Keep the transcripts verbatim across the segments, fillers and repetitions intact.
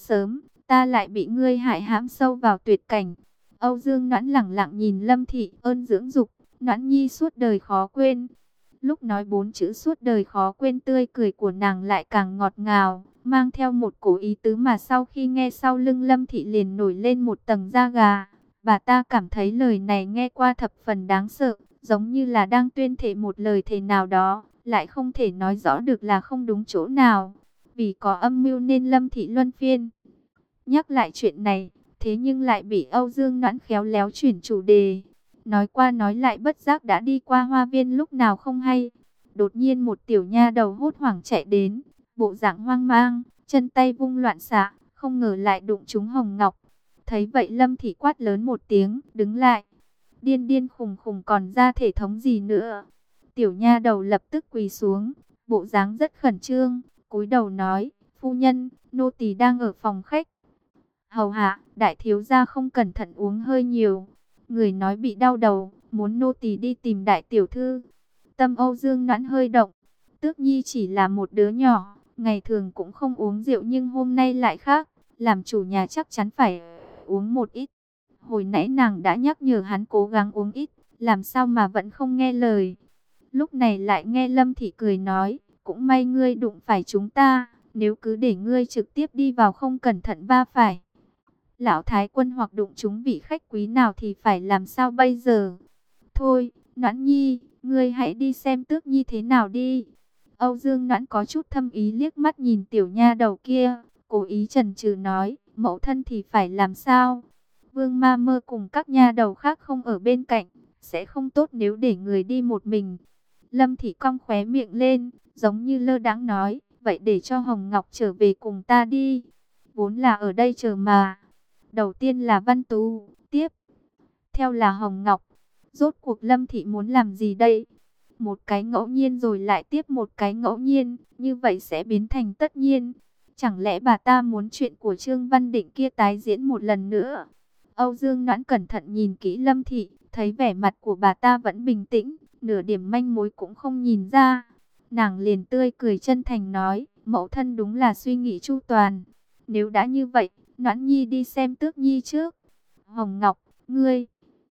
sớm, ta lại bị ngươi hại hãm sâu vào tuyệt cảnh. Âu Dương Noãn lẳng lặng nhìn Lâm Thị, ơn dưỡng dục, Noãn nhi suốt đời khó quên. Lúc nói bốn chữ suốt đời khó quên, tươi cười của nàng lại càng ngọt ngào, mang theo một cổ ý tứ mà sau khi nghe sau lưng Lâm Thị liền nổi lên một tầng da gà. Bà ta cảm thấy lời này nghe qua thập phần đáng sợ, giống như là đang tuyên thệ một lời thề nào đó, lại không thể nói rõ được là không đúng chỗ nào. Vì có âm mưu nên Lâm Thị luân phiên nhắc lại chuyện này, thế nhưng lại bị Âu Dương Noãn khéo léo chuyển chủ đề. Nói qua nói lại bất giác đã đi qua hoa viên lúc nào không hay. Đột nhiên một tiểu nha đầu hốt hoảng chạy đến, bộ dạng hoang mang, chân tay vung loạn xạ, không ngờ lại đụng trúng Hồng Ngọc. Thấy vậy Lâm Thị quát lớn một tiếng, đứng lại. Điên điên khùng khùng còn ra thể thống gì nữa. Tiểu nha đầu lập tức quỳ xuống, bộ dáng rất khẩn trương, cúi đầu nói, phu nhân, nô tỳ đang ở phòng khách. Hầu hạ, đại thiếu gia không cẩn thận uống hơi nhiều. Người nói bị đau đầu, muốn nô tỳ đi tìm đại tiểu thư. Tâm Âu Dương Noãn hơi động. Tước Nhi chỉ là một đứa nhỏ, ngày thường cũng không uống rượu nhưng hôm nay lại khác. Làm chủ nhà chắc chắn phải uống một ít. Hồi nãy nàng đã nhắc nhở hắn cố gắng uống ít, làm sao mà vẫn không nghe lời. Lúc này lại nghe Lâm Thị cười nói, cũng may ngươi đụng phải chúng ta, nếu cứ để ngươi trực tiếp đi vào không cẩn thận va phải lão thái quân hoặc đụng chúng vị khách quý nào thì phải làm sao bây giờ? Thôi, Noãn nhi, ngươi hãy đi xem Tước Nhi thế nào đi. Âu Dương Noãn có chút thâm ý liếc mắt nhìn tiểu nha đầu kia, cố ý chần chừ nói, mẫu thân thì phải làm sao? Vương Ma Mơ cùng các nha đầu khác không ở bên cạnh, sẽ không tốt nếu để người đi một mình. Lâm Thị cong khóe miệng lên, giống như lơ đãng nói, vậy để cho Hồng Ngọc trở về cùng ta đi. Vốn là ở đây chờ mà. Đầu tiên là Văn Tú, tiếp theo là Hồng Ngọc. Rốt cuộc Lâm Thị muốn làm gì đây? Một cái ngẫu nhiên rồi lại tiếp một cái ngẫu nhiên, như vậy sẽ biến thành tất nhiên. Chẳng lẽ bà ta muốn chuyện của Trương Văn Định kia tái diễn một lần nữa? Âu Dương Noãn cẩn thận nhìn kỹ Lâm Thị, thấy vẻ mặt của bà ta vẫn bình tĩnh, nửa điểm manh mối cũng không nhìn ra. Nàng liền tươi cười chân thành nói, mẫu thân đúng là suy nghĩ chu toàn. Nếu đã như vậy, Noãn nhi đi xem Tước Nhi trước. Hồng Ngọc, ngươi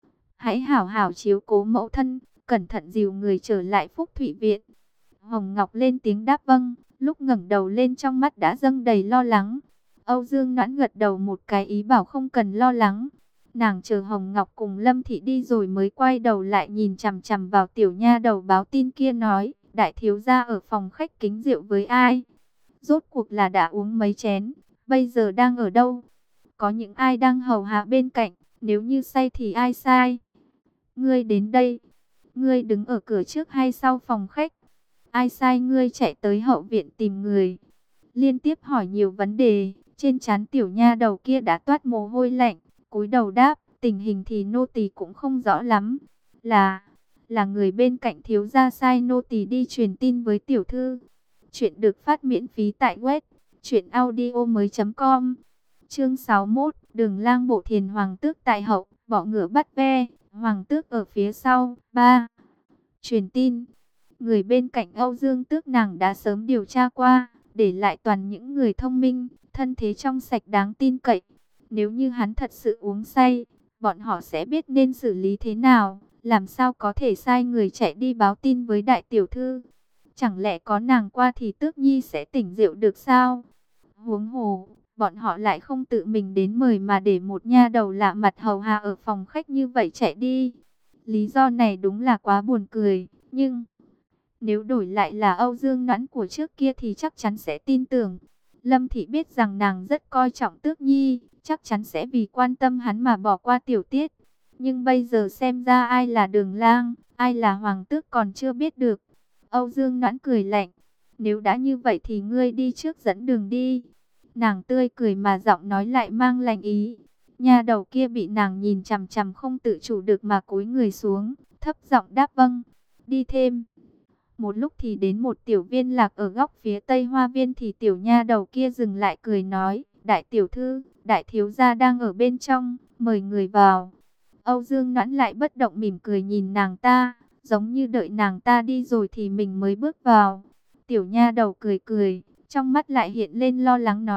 hãy hảo hảo chiếu cố mẫu thân, cẩn thận dìu người trở lại Phúc Thụy Viện. Hồng Ngọc lên tiếng đáp vâng, lúc ngẩng đầu lên trong mắt đã dâng đầy lo lắng. Âu Dương Noãn gật đầu một cái ý bảo không cần lo lắng. Nàng chờ Hồng Ngọc cùng Lâm Thị đi rồi mới quay đầu lại nhìn chằm chằm vào tiểu nha đầu báo tin kia nói, đại thiếu gia ở phòng khách kính rượu với ai? Rốt cuộc là đã uống mấy chén, bây giờ đang ở đâu? Có những ai đang hầu hạ bên cạnh, nếu như say thì ai sai? Ngươi đến đây, ngươi đứng ở cửa trước hay sau phòng khách? Ai sai ngươi chạy tới hậu viện tìm người? Liên tiếp hỏi nhiều vấn đề, trên trán tiểu nha đầu kia đã toát mồ hôi lạnh, cúi đầu đáp, tình hình thì nô tỳ cũng không rõ lắm. Là, là người bên cạnh thiếu gia sai nô tỳ đi truyền tin với tiểu thư. Chuyện được phát miễn phí tại web truyện audio mới.com. Chương sáu mươi mốt, Đường Lang Bộ Thiền Hoàng tước tại hậu, bọ ngựa bắt ve, Hoàng tước ở phía sau. Ba. Truyền tin. Người bên cạnh Âu Dương Tước nàng đã sớm điều tra qua, để lại toàn những người thông minh, thân thế trong sạch đáng tin cậy. Nếu như hắn thật sự uống say, bọn họ sẽ biết nên xử lý thế nào, làm sao có thể sai người chạy đi báo tin với đại tiểu thư. Chẳng lẽ có nàng qua thì Tước Nhi sẽ tỉnh rượu được sao? Huống hồ, bọn họ lại không tự mình đến mời mà để một nha đầu lạ mặt hầu hạ ở phòng khách như vậy chạy đi. Lý do này đúng là quá buồn cười, nhưng nếu đổi lại là Âu Dương Noãn của trước kia thì chắc chắn sẽ tin tưởng. Lâm Thị biết rằng nàng rất coi trọng Tước Nhi, chắc chắn sẽ vì quan tâm hắn mà bỏ qua tiểu tiết. Nhưng bây giờ xem ra ai là Đường Lang, ai là Hoàng tước còn chưa biết được. Âu Dương Noãn cười lạnh, nếu đã như vậy thì ngươi đi trước dẫn đường đi. Nàng tươi cười mà giọng nói lại mang lành ý. Nha đầu kia bị nàng nhìn chằm chằm không tự chủ được mà cúi người xuống, thấp giọng đáp vâng, đi thêm. Một lúc thì đến một tiểu viên lạc ở góc phía tây hoa viên thì tiểu nha đầu kia dừng lại cười nói, đại tiểu thư, đại thiếu gia đang ở bên trong, mời người vào. Âu Dương Noãn lại bất động mỉm cười nhìn nàng ta, giống như đợi nàng ta đi rồi thì mình mới bước vào. Tiểu nha đầu cười cười, trong mắt lại hiện lên lo lắng nói,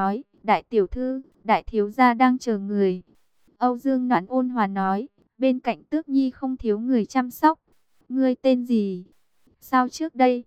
Đại tiểu thư, đại thiếu gia đang chờ người. Âu Dương Noãn ôn hòa nói, bên cạnh Tước Nhi không thiếu người chăm sóc. Ngươi tên gì? Sao trước đây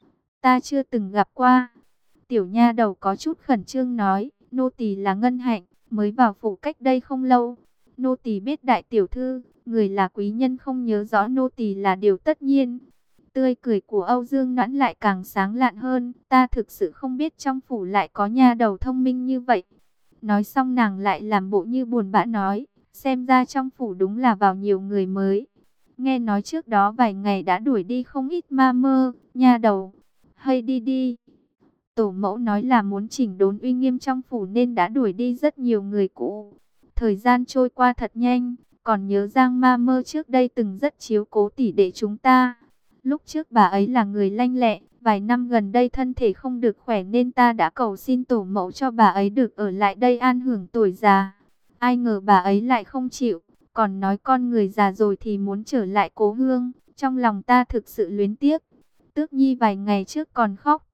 ta chưa từng gặp qua? Tiểu nha đầu có chút khẩn trương nói, nô tỳ là Ngân Hạnh, mới vào phủ cách đây không lâu. Nô tỳ biết đại tiểu thư, người là quý nhân không nhớ rõ nô tỳ là điều tất nhiên. Tươi cười của Âu Dương Noãn lại càng sáng lạn hơn, ta thực sự không biết trong phủ lại có nha đầu thông minh như vậy. Nói xong nàng lại làm bộ như buồn bã nói, xem ra trong phủ đúng là vào nhiều người mới. Nghe nói trước đó vài ngày đã đuổi đi không ít ma mơ, nha đầu, hay đi đi. Tổ mẫu nói là muốn chỉnh đốn uy nghiêm trong phủ nên đã đuổi đi rất nhiều người cũ. Thời gian trôi qua thật nhanh, còn nhớ Giang ma mơ trước đây từng rất chiếu cố tỷ đệ chúng ta. Lúc trước bà ấy là người lanh lẹ, vài năm gần đây thân thể không được khỏe nên ta đã cầu xin tổ mẫu cho bà ấy được ở lại đây an hưởng tuổi già. Ai ngờ bà ấy lại không chịu, còn nói con người già rồi thì muốn trở lại cố hương. Trong lòng ta thực sự luyến tiếc. Tước Nhi vài ngày trước còn khóc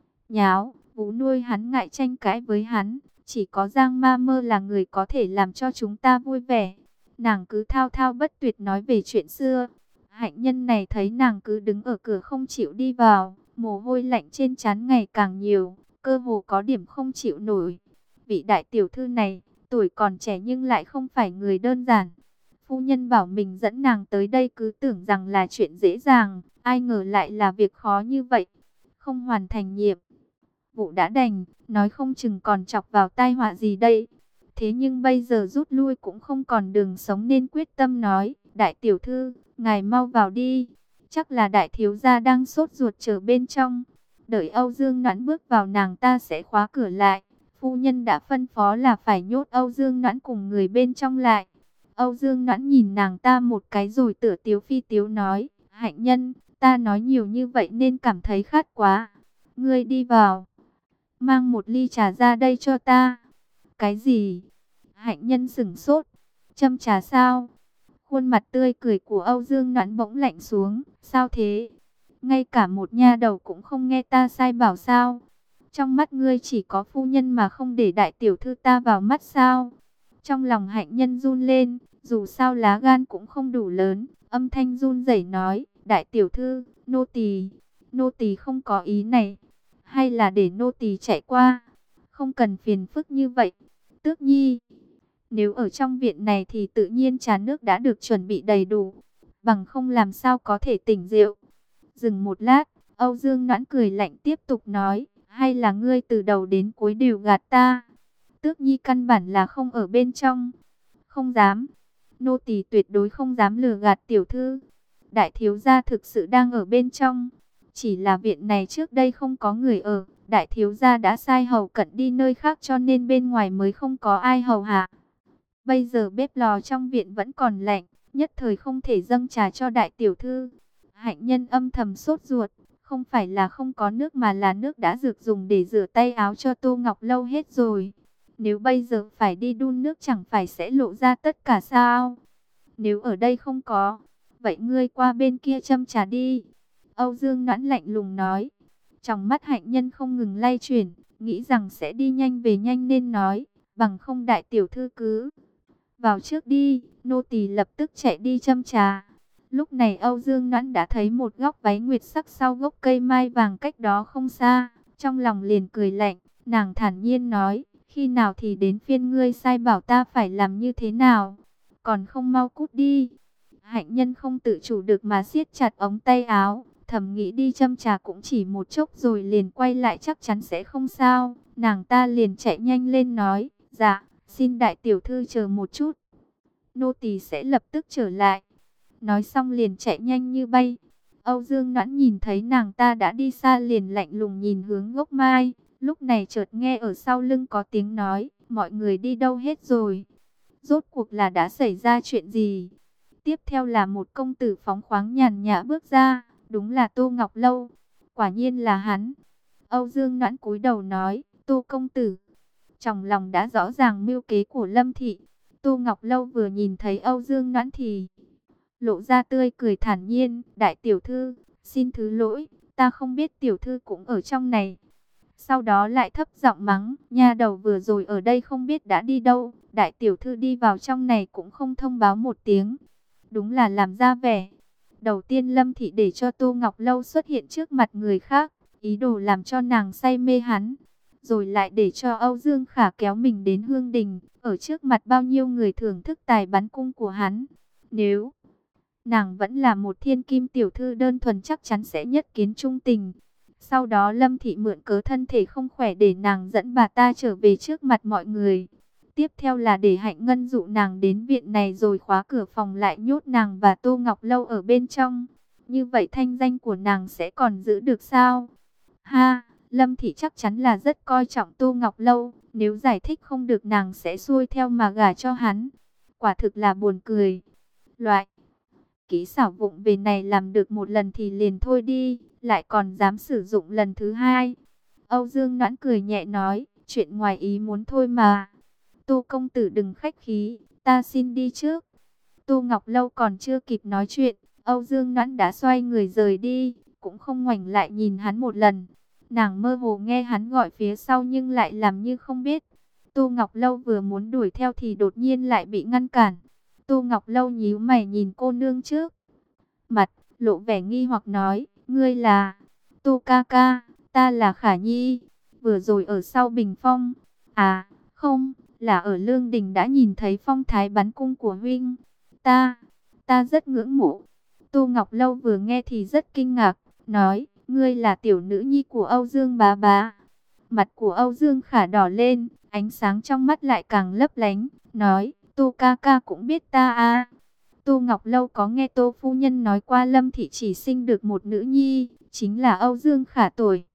nháo, Vú nuôi hắn ngại tranh cãi với hắn, chỉ có Giang ma mơ là người có thể làm cho chúng ta vui vẻ. Nàng cứ thao thao bất tuyệt nói về chuyện xưa. Hạnh nhân này thấy nàng cứ đứng ở cửa không chịu đi vào, mồ hôi lạnh trên trán ngày càng nhiều, cơ hồ có điểm không chịu nổi. Vị đại tiểu thư này, tuổi còn trẻ nhưng lại không phải người đơn giản. Phu nhân bảo mình dẫn nàng tới đây cứ tưởng rằng là chuyện dễ dàng, ai ngờ lại là việc khó như vậy. Không hoàn thành nhiệm vụ đã đành, nói không chừng còn chọc vào tai họa gì đây. Thế nhưng bây giờ rút lui cũng không còn đường sống nên quyết tâm nói, đại tiểu thư, ngài mau vào đi. Chắc là đại thiếu gia đang sốt ruột chờ bên trong. Đợi Âu Dương Noãn bước vào nàng ta sẽ khóa cửa lại. Phu nhân đã phân phó là phải nhốt Âu Dương Noãn cùng người bên trong lại. Âu Dương Noãn nhìn nàng ta một cái rồi tựa tiếu phi tiếu nói, hạnh nhân, ta nói nhiều như vậy nên cảm thấy khát quá. Ngươi đi vào, mang một ly trà ra đây cho ta. Cái gì? Hạnh nhân sửng sốt. Châm trà sao? Khuôn mặt tươi cười của Âu Dương Noãn bỗng lạnh xuống. Sao thế? Ngay cả một nha đầu cũng không nghe ta sai bảo sao? Trong mắt ngươi chỉ có phu nhân mà không để đại tiểu thư ta vào mắt sao? Trong lòng hạnh nhân run lên, dù sao lá gan cũng không đủ lớn, âm thanh run rẩy nói, đại tiểu thư, nô tỳ, nô tỳ không có ý này, hay là để nô tỳ chạy qua, không cần phiền phức như vậy. Tước Nhi, nếu ở trong viện này thì tự nhiên trà nước đã được chuẩn bị đầy đủ, bằng không làm sao có thể tỉnh rượu. Dừng một lát, Âu Dương Noãn cười lạnh tiếp tục nói, hay là ngươi từ đầu đến cuối đều gạt ta? Tước Nhi căn bản là không ở bên trong. Không dám, nô tỳ tuyệt đối không dám lừa gạt tiểu thư. Đại thiếu gia thực sự đang ở bên trong. Chỉ là viện này trước đây không có người ở, đại thiếu gia đã sai hầu cận đi nơi khác cho nên bên ngoài mới không có ai hầu hạ. Bây giờ bếp lò trong viện vẫn còn lạnh, nhất thời không thể dâng trà cho đại tiểu thư. Hạnh nhân âm thầm sốt ruột, không phải là không có nước mà là nước đã dược dùng để rửa tay áo cho Tô Ngọc Lâu hết rồi. Nếu bây giờ phải đi đun nước chẳng phải sẽ lộ ra tất cả sao? Nếu ở đây không có, vậy ngươi qua bên kia châm trà đi. Âu Dương Noãn lạnh lùng nói. Trong mắt hạnh nhân không ngừng lay chuyển, nghĩ rằng sẽ đi nhanh về nhanh nên nói, bằng không đại tiểu thư cứ vào trước đi, nô tỳ lập tức chạy đi châm trà. Lúc này Âu Dương Noãn đã thấy một góc váy nguyệt sắc sau gốc cây mai vàng cách đó không xa, trong lòng liền cười lạnh, nàng thản nhiên nói, khi nào thì đến phiên ngươi sai bảo ta phải làm như thế nào, còn không mau cút đi. Hạnh nhân không tự chủ được mà siết chặt ống tay áo, thầm nghĩ đi châm trà cũng chỉ một chốc rồi liền quay lại chắc chắn sẽ không sao. Nàng ta liền chạy nhanh lên nói, dạ, xin đại tiểu thư chờ một chút, nô tỳ sẽ lập tức trở lại. Nói xong liền chạy nhanh như bay. Âu Dương Noãn nhìn thấy nàng ta đã đi xa liền lạnh lùng nhìn hướng gốc mai. Lúc này chợt nghe ở sau lưng có tiếng nói, mọi người đi đâu hết rồi? Rốt cuộc là đã xảy ra chuyện gì? Tiếp theo là một công tử phóng khoáng nhàn nhã bước ra, đúng là Tô Ngọc Lâu. Quả nhiên là hắn. Âu Dương Noãn cúi đầu nói, Tô công tử. Trong lòng đã rõ ràng mưu kế của Lâm thị. Tô Ngọc Lâu vừa nhìn thấy Âu Dương Noãn thì lộ ra tươi cười thản nhiên, đại tiểu thư, xin thứ lỗi, ta không biết tiểu thư cũng ở trong này. Sau đó lại thấp giọng mắng, nha đầu vừa rồi ở đây không biết đã đi đâu, đại tiểu thư đi vào trong này cũng không thông báo một tiếng. Đúng là làm ra vẻ. Đầu tiên Lâm Thị để cho Tô Ngọc Lâu xuất hiện trước mặt người khác, ý đồ làm cho nàng say mê hắn. Rồi lại để cho Âu Dương Khả kéo mình đến Hương Đình, ở trước mặt bao nhiêu người thưởng thức tài bắn cung của hắn. Nếu nàng vẫn là một thiên kim tiểu thư đơn thuần chắc chắn sẽ nhất kiến trung tình. Sau đó Lâm Thị mượn cớ thân thể không khỏe để nàng dẫn bà ta trở về trước mặt mọi người. Tiếp theo là để Hạnh Ngân dụ nàng đến viện này rồi khóa cửa phòng lại nhốt nàng và Tô Ngọc Lâu ở bên trong. Như vậy thanh danh của nàng sẽ còn giữ được sao? Ha, Lâm Thị chắc chắn là rất coi trọng Tô Ngọc Lâu. Nếu giải thích không được nàng sẽ xuôi theo mà gả cho hắn. Quả thực là buồn cười. Loại kỹ xảo vụng về này làm được một lần thì liền thôi đi, lại còn dám sử dụng lần thứ hai. Âu Dương Noãn cười nhẹ nói, chuyện ngoài ý muốn thôi mà. Tô công tử đừng khách khí, ta xin đi trước. Tô Ngọc Lâu còn chưa kịp nói chuyện, Âu Dương Noãn đã xoay người rời đi, cũng không ngoảnh lại nhìn hắn một lần. Nàng mơ hồ nghe hắn gọi phía sau nhưng lại làm như không biết. Tô Ngọc Lâu vừa muốn đuổi theo thì đột nhiên lại bị ngăn cản. Tô Ngọc Lâu nhíu mày nhìn cô nương trước mặt, lộ vẻ nghi hoặc nói, ngươi là Tô ca ca, ta là Khả Nhi, vừa rồi ở sau bình phong. À, không, là ở Lương Đình đã nhìn thấy phong thái bắn cung của huynh. Ta, ta rất ngưỡng mộ. Tô Ngọc Lâu vừa nghe thì rất kinh ngạc, nói, ngươi là tiểu nữ nhi của Âu Dương bá bá. Mặt của Âu Dương Khả đỏ lên, ánh sáng trong mắt lại càng lấp lánh, nói, Tô ca ca cũng biết ta à. Tô Ngọc Lâu có nghe Tô phu nhân nói qua Lâm Thị chỉ sinh được một nữ nhi, chính là Âu Dương Khả tuổi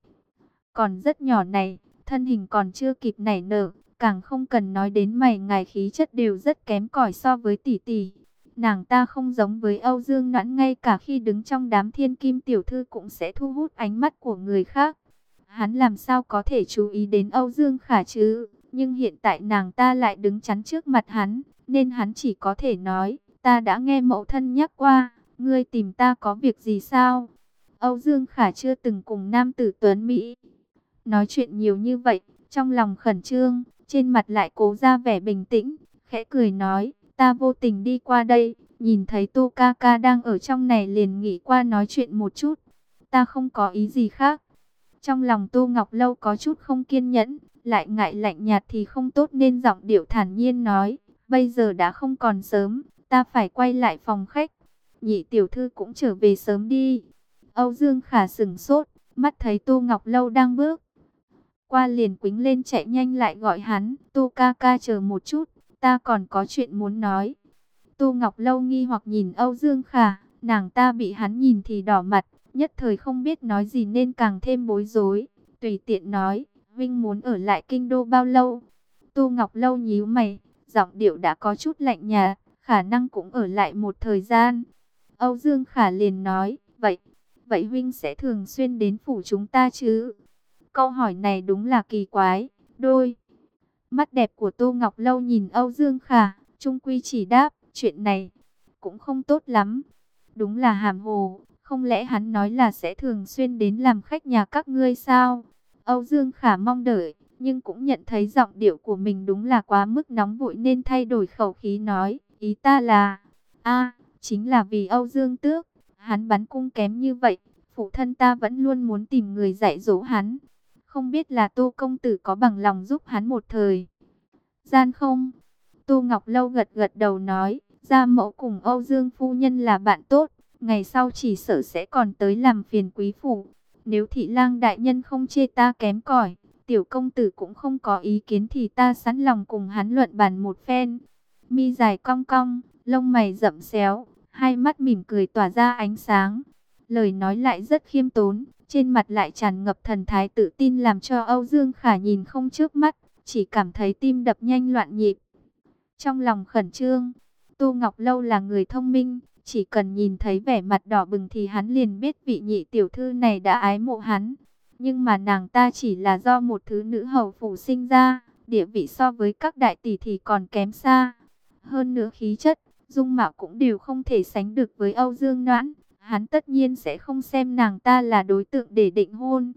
còn rất nhỏ này, thân hình còn chưa kịp nảy nở, càng không cần nói đến mày ngài khí chất đều rất kém cỏi so với tỷ tỷ. Nàng ta không giống với Âu Dương Noãn, ngay cả khi đứng trong đám thiên kim tiểu thư cũng sẽ thu hút ánh mắt của người khác. Hắn làm sao có thể chú ý đến Âu Dương Khả chứ? Nhưng hiện tại nàng ta lại đứng chắn trước mặt hắn, nên hắn chỉ có thể nói, ta đã nghe mẫu thân nhắc qua, ngươi tìm ta có việc gì sao? Âu Dương Khả chưa từng cùng nam tử tuấn Mỹ nói chuyện nhiều như vậy, trong lòng khẩn trương, trên mặt lại cố ra vẻ bình tĩnh, khẽ cười nói, ta vô tình đi qua đây, nhìn thấy Tô ca ca đang ở trong này liền nghĩ qua nói chuyện một chút, ta không có ý gì khác. Trong lòng Tô Ngọc Lâu có chút không kiên nhẫn, lại ngại lạnh nhạt thì không tốt nên giọng điệu thản nhiên nói, bây giờ đã không còn sớm, ta phải quay lại phòng khách. Nhị tiểu thư cũng trở về sớm đi. Âu Dương Khả sững sốt, mắt thấy Tô Ngọc Lâu đang bước qua liền quýnh lên chạy nhanh lại gọi hắn, Tô ca ca chờ một chút, ta còn có chuyện muốn nói. Tô Ngọc Lâu nghi hoặc nhìn Âu Dương Khả, nàng ta bị hắn nhìn thì đỏ mặt, nhất thời không biết nói gì nên càng thêm bối rối, tùy tiện nói, Vinh muốn ở lại kinh đô bao lâu? Tô Ngọc Lâu nhíu mày, giọng điệu đã có chút lạnh nhạt, khả năng cũng ở lại một thời gian. Âu Dương Khả liền nói, vậy, vậy Vinh sẽ thường xuyên đến phủ chúng ta chứ? Câu hỏi này đúng là kỳ quái, đôi mắt đẹp của Tô Ngọc Lâu nhìn Âu Dương Khả, trung quy chỉ đáp, chuyện này cũng không tốt lắm. Đúng là hàm hồ, không lẽ hắn nói là sẽ thường xuyên đến làm khách nhà các ngươi sao? Âu Dương Khả mong đợi, nhưng cũng nhận thấy giọng điệu của mình đúng là quá mức nóng vội nên thay đổi khẩu khí nói, ý ta là, a chính là vì Âu Dương Tước, hắn bắn cung kém như vậy, phụ thân ta vẫn luôn muốn tìm người dạy dỗ hắn. Không biết là Tô công tử có bằng lòng giúp hắn một thời gian không? Tô Ngọc Lâu gật gật đầu nói, gia mẫu cùng Âu Dương phu nhân là bạn tốt, ngày sau chỉ sợ sẽ còn tới làm phiền quý phủ. Nếu thị lang đại nhân không chê ta kém cỏi, tiểu công tử cũng không có ý kiến thì ta sẵn lòng cùng hắn luận bàn một phen. Mi dài cong cong, lông mày rậm xéo, hai mắt mỉm cười tỏa ra ánh sáng. Lời nói lại rất khiêm tốn, trên mặt lại tràn ngập thần thái tự tin làm cho Âu Dương Khả nhìn không chớp mắt, chỉ cảm thấy tim đập nhanh loạn nhịp. Trong lòng khẩn trương, Tô Ngọc Lâu là người thông minh, chỉ cần nhìn thấy vẻ mặt đỏ bừng thì hắn liền biết vị nhị tiểu thư này đã ái mộ hắn. Nhưng mà nàng ta chỉ là do một thứ nữ hầu phủ sinh ra, địa vị so với các đại tỷ thì còn kém xa. Hơn nữa khí chất, dung mạo cũng đều không thể sánh được với Âu Dương Noãn. Hắn tất nhiên sẽ không xem nàng ta là đối tượng để định hôn.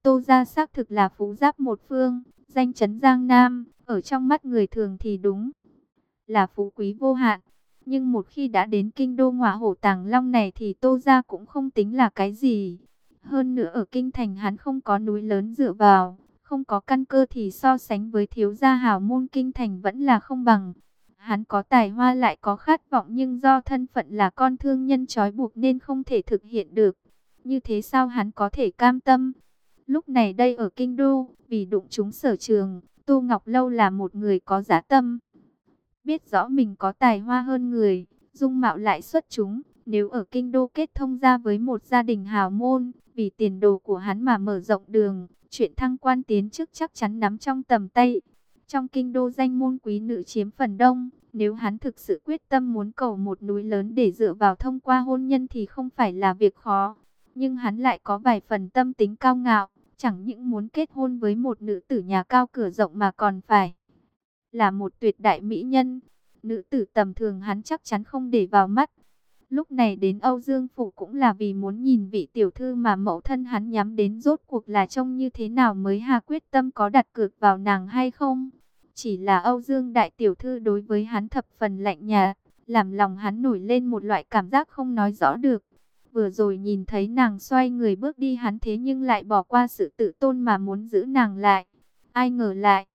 Tô gia xác thực là phú giáp một phương, danh chấn Giang Nam, ở trong mắt người thường thì đúng là phú quý vô hạn. Nhưng một khi đã đến kinh đô Ngọa Hổ Tàng Long này thì Tô gia cũng không tính là cái gì. Hơn nữa ở kinh thành hắn không có núi lớn dựa vào, không có căn cơ thì so sánh với thiếu gia hào môn kinh thành vẫn là không bằng. Hắn có tài hoa lại có khát vọng nhưng do thân phận là con thương nhân trói buộc nên không thể thực hiện được. Như thế sao hắn có thể cam tâm? Lúc này đây ở kinh đô, vì đụng trúng Sở Trường, Tô Ngọc Lâu là một người có dã tâm. Biết rõ mình có tài hoa hơn người, dung mạo lại xuất chúng. Nếu ở kinh đô kết thông ra với một gia đình hào môn, vì tiền đồ của hắn mà mở rộng đường, chuyện thăng quan tiến chức chắc chắn nắm trong tầm tay. Trong kinh đô danh môn quý nữ chiếm phần đông, nếu hắn thực sự quyết tâm muốn cầu một núi lớn để dựa vào thông qua hôn nhân thì không phải là việc khó. Nhưng hắn lại có vài phần tâm tính cao ngạo, chẳng những muốn kết hôn với một nữ tử nhà cao cửa rộng mà còn phải là một tuyệt đại mỹ nhân. Nữ tử tầm thường hắn chắc chắn không để vào mắt. Lúc này đến Âu Dương Phủ cũng là vì muốn nhìn vị tiểu thư mà mẫu thân hắn nhắm đến rốt cuộc là trông như thế nào mới hà quyết tâm có đặt cược vào nàng hay không. Chỉ là Âu Dương đại tiểu thư đối với hắn thập phần lạnh nhạt, làm lòng hắn nổi lên một loại cảm giác không nói rõ được. Vừa rồi nhìn thấy nàng xoay người bước đi hắn thế nhưng lại bỏ qua sự tự tôn mà muốn giữ nàng lại. Ai ngờ lại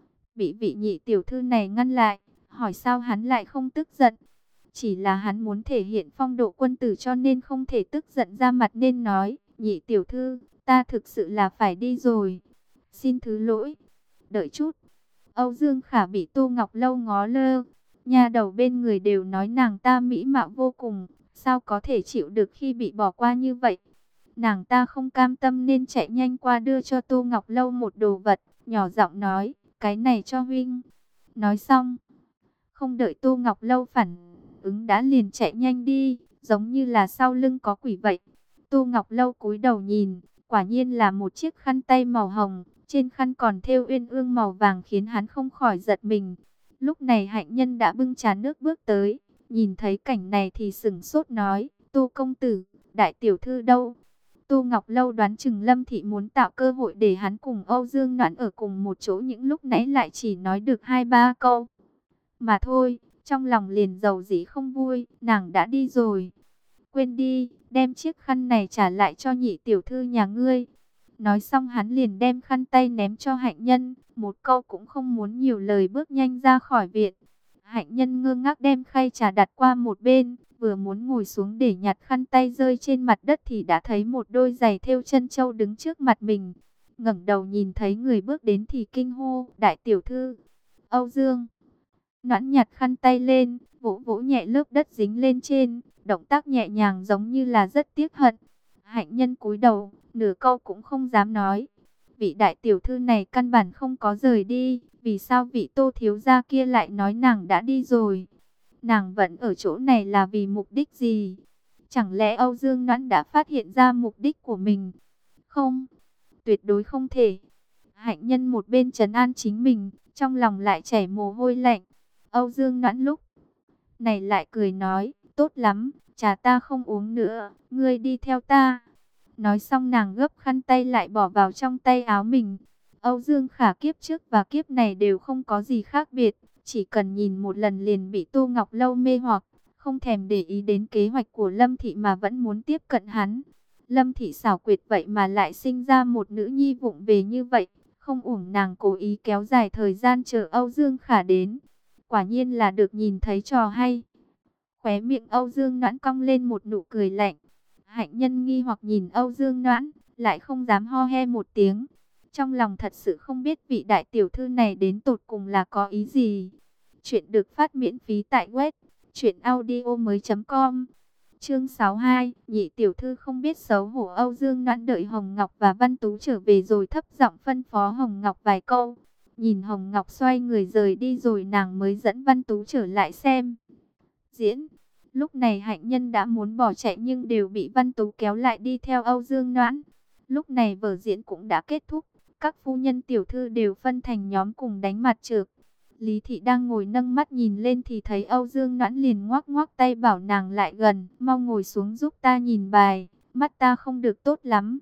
bị vị nhị tiểu thư này ngăn lại, hỏi sao hắn lại không tức giận. Chỉ là hắn muốn thể hiện phong độ quân tử cho nên không thể tức giận ra mặt nên nói, nhị tiểu thư, ta thực sự là phải đi rồi. Xin thứ lỗi. Đợi chút. Âu Dương Khả bị Tô Ngọc Lâu ngó lơ. Nhà đầu bên người đều nói nàng ta mỹ mạo vô cùng. Sao có thể chịu được khi bị bỏ qua như vậy? Nàng ta không cam tâm nên chạy nhanh qua đưa cho Tô Ngọc Lâu một đồ vật. Nhỏ giọng nói, cái này cho huynh. Nói xong, không đợi Tô Ngọc Lâu phản ứng đã liền chạy nhanh đi, giống như là sau lưng có quỷ vậy. Tô Ngọc Lâu cúi đầu nhìn, quả nhiên là một chiếc khăn tay màu hồng, trên khăn còn thêu uyên ương màu vàng khiến hắn không khỏi giật mình. Lúc này Hạnh Nhân đã bưng trà nước bước tới, nhìn thấy cảnh này thì sững sốt nói, Tô công tử, đại tiểu thư đâu? Tô Ngọc Lâu đoán chừng Lâm Thị muốn tạo cơ hội để hắn cùng Âu Dương Noãn ở cùng một chỗ, những lúc nãy lại chỉ nói được hai ba câu mà thôi. Trong lòng liền dầu dĩ không vui, nàng đã đi rồi. Quên đi, đem chiếc khăn này trả lại cho nhị tiểu thư nhà ngươi. Nói xong hắn liền đem khăn tay ném cho Hạnh Nhân, một câu cũng không muốn nhiều lời bước nhanh ra khỏi viện. Hạnh Nhân ngơ ngác đem khay trà đặt qua một bên, vừa muốn ngồi xuống để nhặt khăn tay rơi trên mặt đất thì đã thấy một đôi giày thêu chân châu đứng trước mặt mình. Ngẩng đầu nhìn thấy người bước đến thì kinh hô, đại tiểu thư. Âu Dương Noãn nhặt khăn tay lên, vỗ vỗ nhẹ lớp đất dính lên trên, động tác nhẹ nhàng giống như là rất tiếc hận. Hạnh Nhân cúi đầu, nửa câu cũng không dám nói. Vị đại tiểu thư này căn bản không có rời đi, vì sao vị Tô thiếu gia kia lại nói nàng đã đi rồi? Nàng vẫn ở chỗ này là vì mục đích gì? Chẳng lẽ Âu Dương Noãn đã phát hiện ra mục đích của mình? Không, tuyệt đối không thể. Hạnh Nhân một bên trấn an chính mình, trong lòng lại chảy mồ hôi lạnh. Âu Dương Noãn lúc này lại cười nói, tốt lắm, trà ta không uống nữa, ngươi đi theo ta. Nói xong nàng gấp khăn tay lại bỏ vào trong tay áo mình. Âu Dương Khả kiếp trước và kiếp này đều không có gì khác biệt, chỉ cần nhìn một lần liền bị Tô Ngọc Lâu mê hoặc, không thèm để ý đến kế hoạch của Lâm Thị mà vẫn muốn tiếp cận hắn. Lâm Thị xảo quyệt vậy mà lại sinh ra một nữ nhi vụng về như vậy, không uổng nàng cố ý kéo dài thời gian chờ Âu Dương Khả đến. Quả nhiên là được nhìn thấy trò hay. Khóe miệng Âu Dương Noãn cong lên một nụ cười lạnh. Hạnh Nhân nghi hoặc nhìn Âu Dương Noãn, lại không dám ho he một tiếng. Trong lòng thật sự không biết vị đại tiểu thư này đến tột cùng là có ý gì. Chuyện được phát miễn phí tại web truyện audio mới chấm com. Chương sáu mươi hai, nhị tiểu thư không biết xấu hổ. Âu Dương Noãn đợi Hồng Ngọc và Văn Tú trở về rồi thấp giọng phân phó Hồng Ngọc vài câu. Nhìn Hồng Ngọc xoay người rời đi rồi nàng mới dẫn Văn Tú trở lại xem diễn. Lúc này Hạnh Nhân đã muốn bỏ chạy nhưng đều bị Văn Tú kéo lại đi theo Âu Dương Noãn. Lúc này vở diễn cũng đã kết thúc, các phu nhân tiểu thư đều phân thành nhóm cùng đánh mặt trược. Lý Thị đang ngồi nâng mắt nhìn lên thì thấy Âu Dương Noãn liền ngoắc ngoắc tay bảo nàng lại gần, mau ngồi xuống giúp ta nhìn bài, mắt ta không được tốt lắm.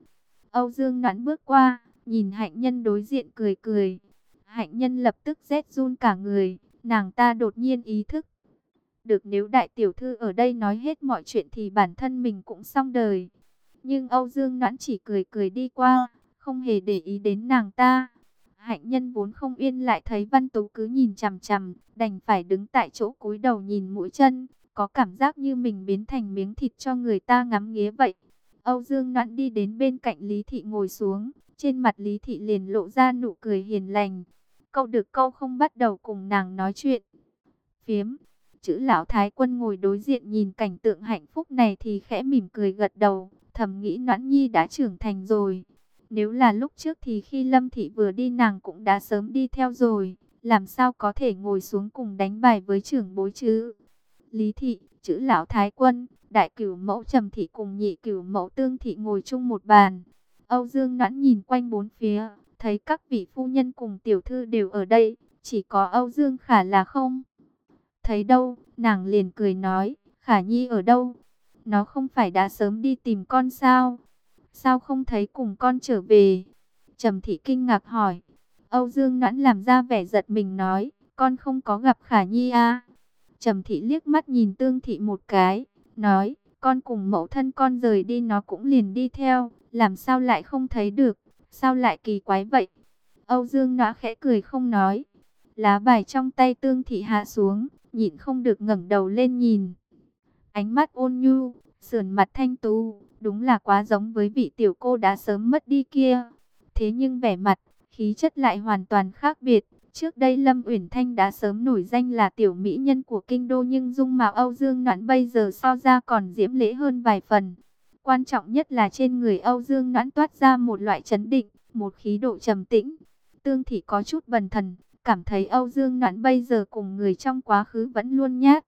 Âu Dương Noãn bước qua, nhìn Hạnh Nhân đối diện cười cười. Hạnh Nhân lập tức rét run cả người, nàng ta đột nhiên ý thức. Được, nếu đại tiểu thư ở đây nói hết mọi chuyện thì bản thân mình cũng xong đời. Nhưng Âu Dương Noãn chỉ cười cười đi qua, không hề để ý đến nàng ta. Hạnh Nhân vốn không yên lại thấy Văn Tú cứ nhìn chằm chằm, đành phải đứng tại chỗ cúi đầu nhìn mũi chân, có cảm giác như mình biến thành miếng thịt cho người ta ngắm nghía vậy. Âu Dương Noãn đi đến bên cạnh Lý Thị ngồi xuống, trên mặt Lý Thị liền lộ ra nụ cười hiền lành. Câu được câu không bắt đầu cùng nàng nói chuyện phiếm. Chữ lão thái quân ngồi đối diện nhìn cảnh tượng hạnh phúc này thì khẽ mỉm cười gật đầu, thầm nghĩ Noãn Nhi đã trưởng thành rồi. Nếu là lúc trước thì khi Lâm Thị vừa đi nàng cũng đã sớm đi theo rồi, làm sao có thể ngồi xuống cùng đánh bài với trưởng bối chứ. Lý Thị, chữ lão thái quân, đại cửu mẫu Trầm Thị cùng nhị cửu mẫu Tương Thị ngồi chung một bàn. Âu Dương Noãn nhìn quanh bốn phía, thấy các vị phu nhân cùng tiểu thư đều ở đây, chỉ có Âu Dương Khả là không thấy đâu. Nàng liền cười nói, Khả Nhi ở đâu? Nó không phải đã sớm đi tìm con sao? Sao không thấy cùng con trở về? Trầm Thị kinh ngạc hỏi. Âu Dương Noãn làm ra vẻ giật mình nói, con không có gặp Khả Nhi à? Trầm Thị liếc mắt nhìn Tương Thị một cái, nói, con cùng mẫu thân con rời đi nó cũng liền đi theo, làm sao lại không thấy được, sao lại kỳ quái vậy? Âu Dương Noãn khẽ cười không nói. Lá bài trong tay Tương Thị hạ xuống, nhịn không được ngẩng đầu lên nhìn. Ánh mắt ôn nhu, sườn mặt thanh tú, đúng là quá giống với vị tiểu cô đã sớm mất đi kia. Thế nhưng vẻ mặt, khí chất lại hoàn toàn khác biệt. Trước đây Lâm Uyển Thanh đã sớm nổi danh là tiểu mỹ nhân của kinh đô, nhưng dung mạo Âu Dương Noãn bây giờ so ra còn diễm lệ hơn vài phần. Quan trọng nhất là trên người Âu Dương Noãn toát ra một loại trấn định, một khí độ trầm tĩnh. Tương Thị có chút bần thần, cảm thấy Âu Dương Noãn bây giờ cùng người trong quá khứ vẫn luôn nhát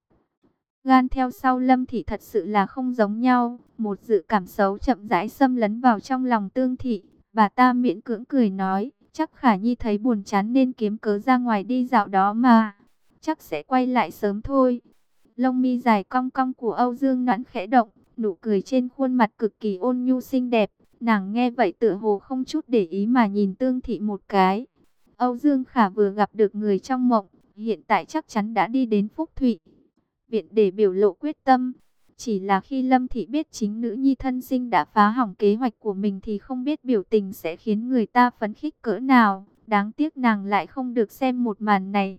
gan theo sau Lâm Thị thật sự là không giống nhau. Một dự cảm xấu chậm rãi xâm lấn vào trong lòng Tương Thị. Bà ta miễn cưỡng cười nói, chắc Khả Nhi thấy buồn chán nên kiếm cớ ra ngoài đi dạo đó mà. Chắc sẽ quay lại sớm thôi. Lông mi dài cong cong của Âu Dương Noãn khẽ động, nụ cười trên khuôn mặt cực kỳ ôn nhu xinh đẹp. Nàng nghe vậy tựa hồ không chút để ý mà nhìn Tương Thị một cái. Âu Dương Khả vừa gặp được người trong mộng, hiện tại chắc chắn đã đi đến Phúc Thụy Viện để biểu lộ quyết tâm. Chỉ là khi Lâm Thị biết chính nữ nhi thân sinh đã phá hỏng kế hoạch của mình thì không biết biểu tình sẽ khiến người ta phấn khích cỡ nào. Đáng tiếc nàng lại không được xem một màn này.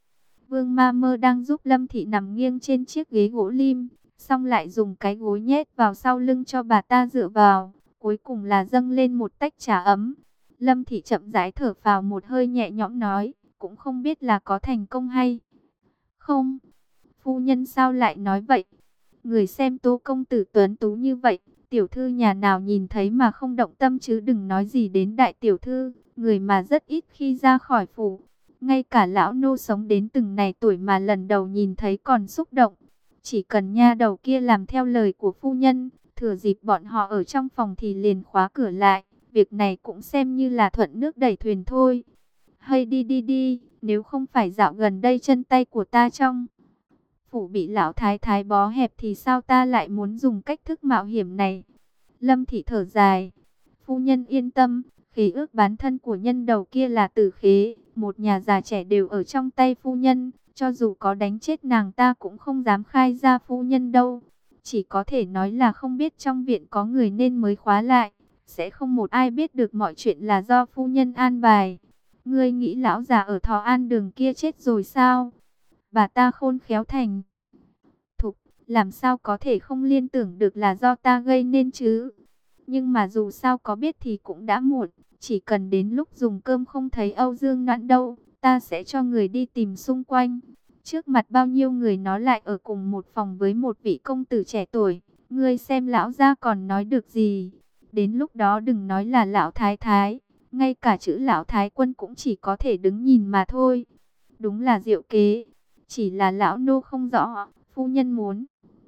Vương Ma Mơ đang giúp Lâm Thị nằm nghiêng trên chiếc ghế gỗ lim, xong lại dùng cái gối nhét vào sau lưng cho bà ta dựa vào. Cuối cùng là dâng lên một tách trà ấm. Lâm Thị chậm rãi thở phào một hơi nhẹ nhõm nói, cũng không biết là có thành công hay không. Phu nhân sao lại nói vậy? Người xem Tô công tử tuấn tú như vậy, tiểu thư nhà nào nhìn thấy mà không động tâm chứ đừng nói gì đến đại tiểu thư, người mà rất ít khi ra khỏi phủ. Ngay cả lão nô sống đến từng này tuổi mà lần đầu nhìn thấy còn xúc động. Chỉ cần nha đầu kia làm theo lời của phu nhân, thừa dịp bọn họ ở trong phòng thì liền khóa cửa lại. Việc này cũng xem như là thuận nước đẩy thuyền thôi. Hay đi đi đi, nếu không phải dạo gần đây chân tay của ta trong phủ bị lão thái thái bó hẹp thì sao ta lại muốn dùng cách thức mạo hiểm này. Lâm Thị thở dài. Phu nhân yên tâm, khế ước bán thân của nhân đầu kia là tử khế. Một nhà già trẻ đều ở trong tay phu nhân. Cho dù có đánh chết nàng ta cũng không dám khai ra phu nhân đâu. Chỉ có thể nói là không biết trong viện có người nên mới khóa lại. Sẽ không một ai biết được mọi chuyện là do phu nhân an bài. Ngươi nghĩ lão già ở Thọ An đường kia chết rồi sao? Bà ta khôn khéo thành thục, làm sao có thể không liên tưởng được là do ta gây nên chứ? Nhưng mà dù sao có biết thì cũng đã muộn. Chỉ cần đến lúc dùng cơm không thấy Âu Dương Noãn đâu, ta sẽ cho người đi tìm xung quanh. Trước mặt bao nhiêu người nó lại ở cùng một phòng với một vị công tử trẻ tuổi. Ngươi xem lão gia còn nói được gì? Đến lúc đó đừng nói là lão thái thái, ngay cả chữ lão thái quân cũng chỉ có thể đứng nhìn mà thôi. Đúng là diệu kế. Chỉ là lão nô không rõ, phu nhân muốn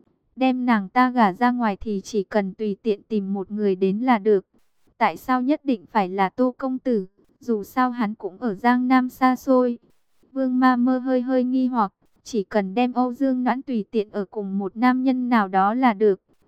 đem nàng ta gả ra ngoài thì chỉ cần tùy tiện tìm một người đến là được. Tại sao nhất định phải là Tô công tử? Dù sao hắn cũng ở Giang Nam xa xôi. Vương Ma Mơ hơi hơi nghi hoặc, chỉ cần đem Âu Dương Noãn tùy tiện ở cùng một nam nhân nào đó là được.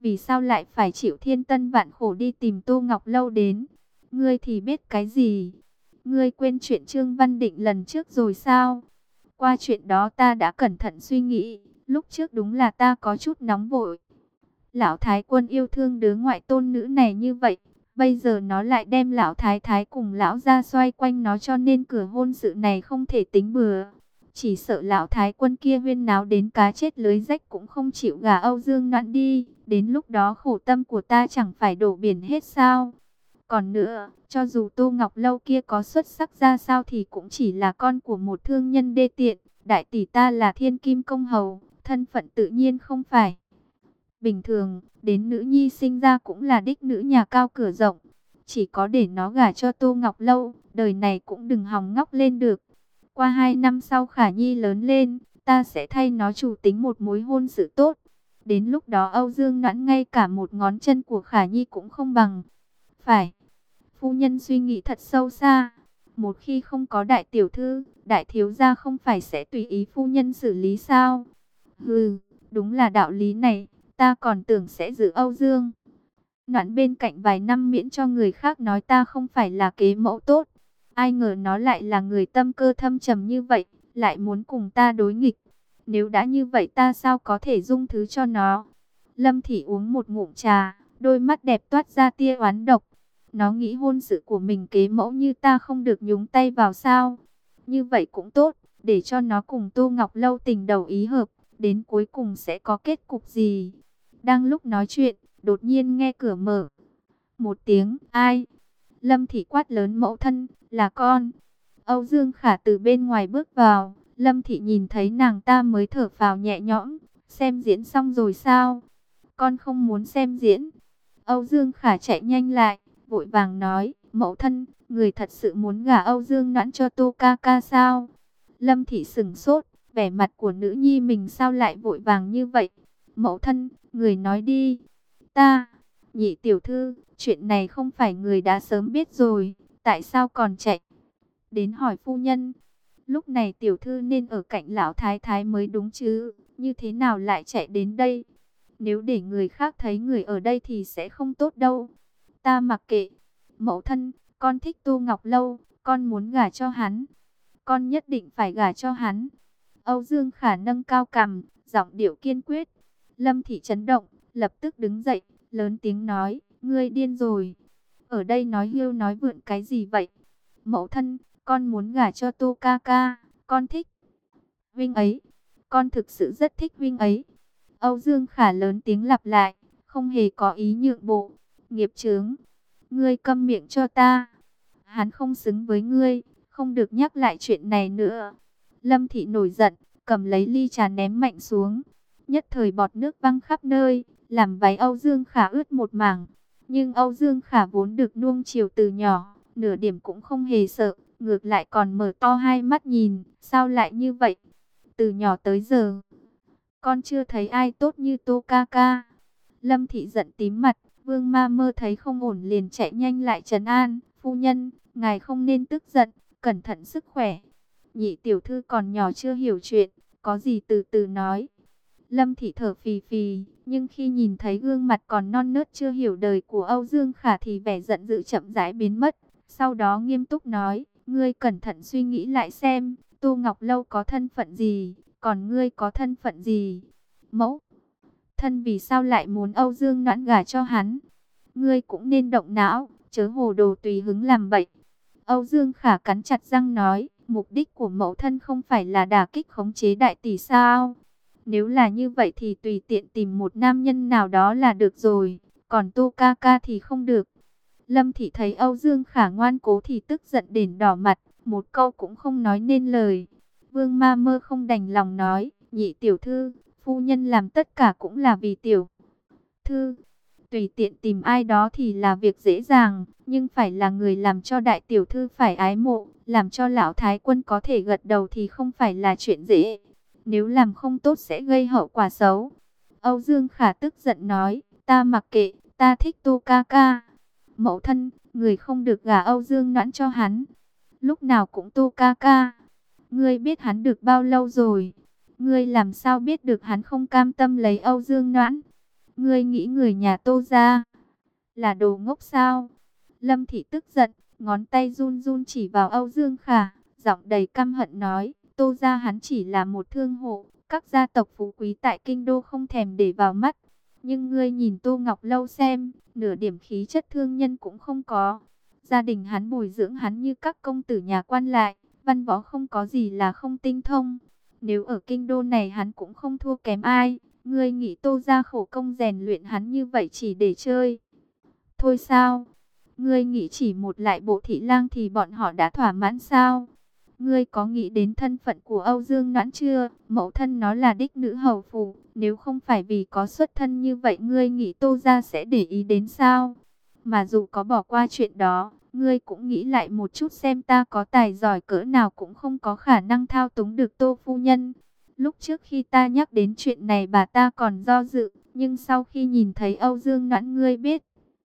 vì sao lại phải chịu thiên tân vạn khổ đi tìm Tô Ngọc Lâu đến? Ngươi thì biết cái gì? Ngươi quên chuyện Trương Văn Định lần trước rồi sao? Qua chuyện đó ta đã cẩn thận suy nghĩ, lúc trước đúng là ta có chút nóng vội. Lão Thái Quân yêu thương đứa ngoại tôn nữ này như vậy, bây giờ nó lại đem Lão Thái Thái cùng Lão gia xoay quanh nó, cho nên cửa hôn sự này không thể tính bừa. Chỉ sợ Lão Thái Quân kia huyên náo đến cá chết lưới rách cũng không chịu gả Âu Dương Noãn đi, đến lúc đó khổ tâm của ta chẳng phải đổ biển hết sao? Còn nữa, cho dù Tô Ngọc Lâu kia có xuất sắc ra sao thì cũng chỉ là con của một thương nhân đê tiện, đại tỷ ta là thiên kim công hầu, thân phận tự nhiên không phải bình thường, đến nữ nhi sinh ra cũng là đích nữ nhà cao cửa rộng. Chỉ có để nó gả cho Tô Ngọc Lâu, đời này cũng đừng hòng ngóc lên được. Qua hai năm sau Khả Nhi lớn lên, ta sẽ thay nó chủ tính một mối hôn sự tốt. Đến lúc đó Âu Dương Noãn ngay cả một ngón chân của Khả Nhi cũng không bằng. Phải, phu nhân suy nghĩ thật sâu xa. Một khi không có đại tiểu thư, đại thiếu gia không phải sẽ tùy ý phu nhân xử lý sao? Hừ, đúng là đạo lý này, ta còn tưởng sẽ giữ Âu Dương Noãn bên cạnh vài năm miễn cho người khác nói ta không phải là kế mẫu tốt. Ai ngờ nó lại là người tâm cơ thâm trầm như vậy, lại muốn cùng ta đối nghịch. Nếu đã như vậy ta sao có thể dung thứ cho nó? Lâm Thị uống một ngụm trà, đôi mắt đẹp toát ra tia oán độc. Nó nghĩ hôn sự của mình kế mẫu như ta không được nhúng tay vào sao? Như vậy cũng tốt, để cho nó cùng Tô Ngọc Lâu tình đầu ý hợp, đến cuối cùng sẽ có kết cục gì? Đang lúc nói chuyện, đột nhiên nghe cửa mở. Một tiếng, ai? Lâm Thị quát lớn mẫu thân, là con. Âu Dương Khả từ bên ngoài bước vào, Lâm Thị nhìn thấy nàng ta mới thở phào nhẹ nhõm, xem diễn xong rồi sao? Con không muốn xem diễn. Âu Dương Khả chạy nhanh lại, vội vàng nói, mẫu thân, người thật sự muốn gả Âu Dương Noãn cho Tô ca ca sao? Lâm Thị sững sốt, vẻ mặt của nữ nhi mình sao lại vội vàng như vậy? Mẫu thân, người nói đi. Ta, nhị tiểu thư, chuyện này không phải người đã sớm biết rồi, tại sao còn chạy đến hỏi phu nhân? Lúc này tiểu thư nên ở cạnh lão thái thái mới đúng chứ, như thế nào lại chạy đến đây? Nếu để người khác thấy người ở đây thì sẽ không tốt đâu. Ta mặc kệ. Mẫu thân, con thích Tô Ngọc Lâu, con muốn gả cho hắn. Con nhất định phải gả cho hắn. Âu Dương Khả nâng cao cằm, giọng điệu kiên quyết. Lâm Thị chấn động, lập tức đứng dậy, lớn tiếng nói, ngươi điên rồi. Ở đây nói hưu nói vượn cái gì vậy? Mẫu thân, con muốn gả cho Tô ca ca, con thích huynh ấy. Con thực sự rất thích huynh ấy. Âu Dương Khả lớn tiếng lặp lại, không hề có ý nhượng bộ. Nghiệp chướng, ngươi câm miệng cho ta. Hắn không xứng với ngươi, không được nhắc lại chuyện này nữa. Lâm Thị nổi giận, cầm lấy ly trà ném mạnh xuống. Nhất thời bọt nước văng khắp nơi, làm váy Âu Dương Khả ướt một mảng. Nhưng Âu Dương Khả vốn được nuông chiều từ nhỏ, nửa điểm cũng không hề sợ, ngược lại còn mở to hai mắt nhìn, sao lại như vậy? Từ nhỏ tới giờ, con chưa thấy ai tốt như Tô ca ca. Lâm Thị giận tím mặt, Vương Ma Mơ thấy không ổn liền chạy nhanh lại trấn an, phu nhân, ngài không nên tức giận, cẩn thận sức khỏe. Nhị tiểu thư còn nhỏ chưa hiểu chuyện, có gì từ từ nói. Lâm Thị thở phì phì, nhưng khi nhìn thấy gương mặt còn non nớt chưa hiểu đời của Âu Dương Khả thì vẻ giận dữ chậm rãi biến mất. Sau đó nghiêm túc nói, ngươi cẩn thận suy nghĩ lại xem, Tô Ngọc Lâu có thân phận gì, còn ngươi có thân phận gì? Mẫu thân vì sao lại muốn Âu Dương Noãn gả cho hắn? Ngươi cũng nên động não, chớ hồ đồ tùy hứng làm bậy. Âu Dương Khả cắn chặt răng nói, mục đích của mẫu thân không phải là đả kích khống chế đại tỷ sao? Nếu là như vậy thì tùy tiện tìm một nam nhân nào đó là được rồi, còn Tô ca ca thì không được. Lâm Thị thấy Âu Dương Khả ngoan cố thì tức giận đến đỏ mặt, một câu cũng không nói nên lời. Vương Ma Mơ không đành lòng nói, nhị tiểu thư, phu nhân làm tất cả cũng là vì tiểu thư. Tùy tiện tìm ai đó thì là việc dễ dàng, nhưng phải là người làm cho đại tiểu thư phải ái mộ, làm cho lão thái quân có thể gật đầu thì không phải là chuyện dễ. Nếu làm không tốt sẽ gây hậu quả xấu. Âu Dương Khả tức giận nói, ta mặc kệ, ta thích Tô ca ca. Mẫu thân, người không được gả Âu Dương Noãn cho hắn. Lúc nào cũng Tô ca ca. Ngươi biết hắn được bao lâu rồi? Ngươi làm sao biết được hắn không cam tâm lấy Âu Dương Noãn? Ngươi nghĩ người nhà Tô gia là đồ ngốc sao? Lâm Thị tức giận, ngón tay run run chỉ vào Âu Dương Khả, giọng đầy căm hận nói, Tô gia hắn chỉ là một thương hộ, các gia tộc phú quý tại kinh đô không thèm để vào mắt. Nhưng ngươi nhìn Tô Ngọc Lâu xem, nửa điểm khí chất thương nhân cũng không có. Gia đình hắn bồi dưỡng hắn như các công tử nhà quan lại, văn võ không có gì là không tinh thông. Nếu ở kinh đô này hắn cũng không thua kém ai. Ngươi nghĩ Tô gia khổ công rèn luyện hắn như vậy chỉ để chơi thôi sao? Ngươi nghĩ chỉ một lại bộ thị lang thì bọn họ đã thỏa mãn sao? Ngươi có nghĩ đến thân phận của Âu Dương Noãn chưa? Mẫu thân nó là đích nữ hầu phủ, nếu không phải vì có xuất thân như vậy, ngươi nghĩ Tô gia sẽ để ý đến sao? Mà dù có bỏ qua chuyện đó, ngươi cũng nghĩ lại một chút xem, ta có tài giỏi cỡ nào cũng không có khả năng thao túng được Tô phu nhân. Lúc trước khi ta nhắc đến chuyện này bà ta còn do dự, nhưng sau khi nhìn thấy Âu Dương Noãn, ngươi biết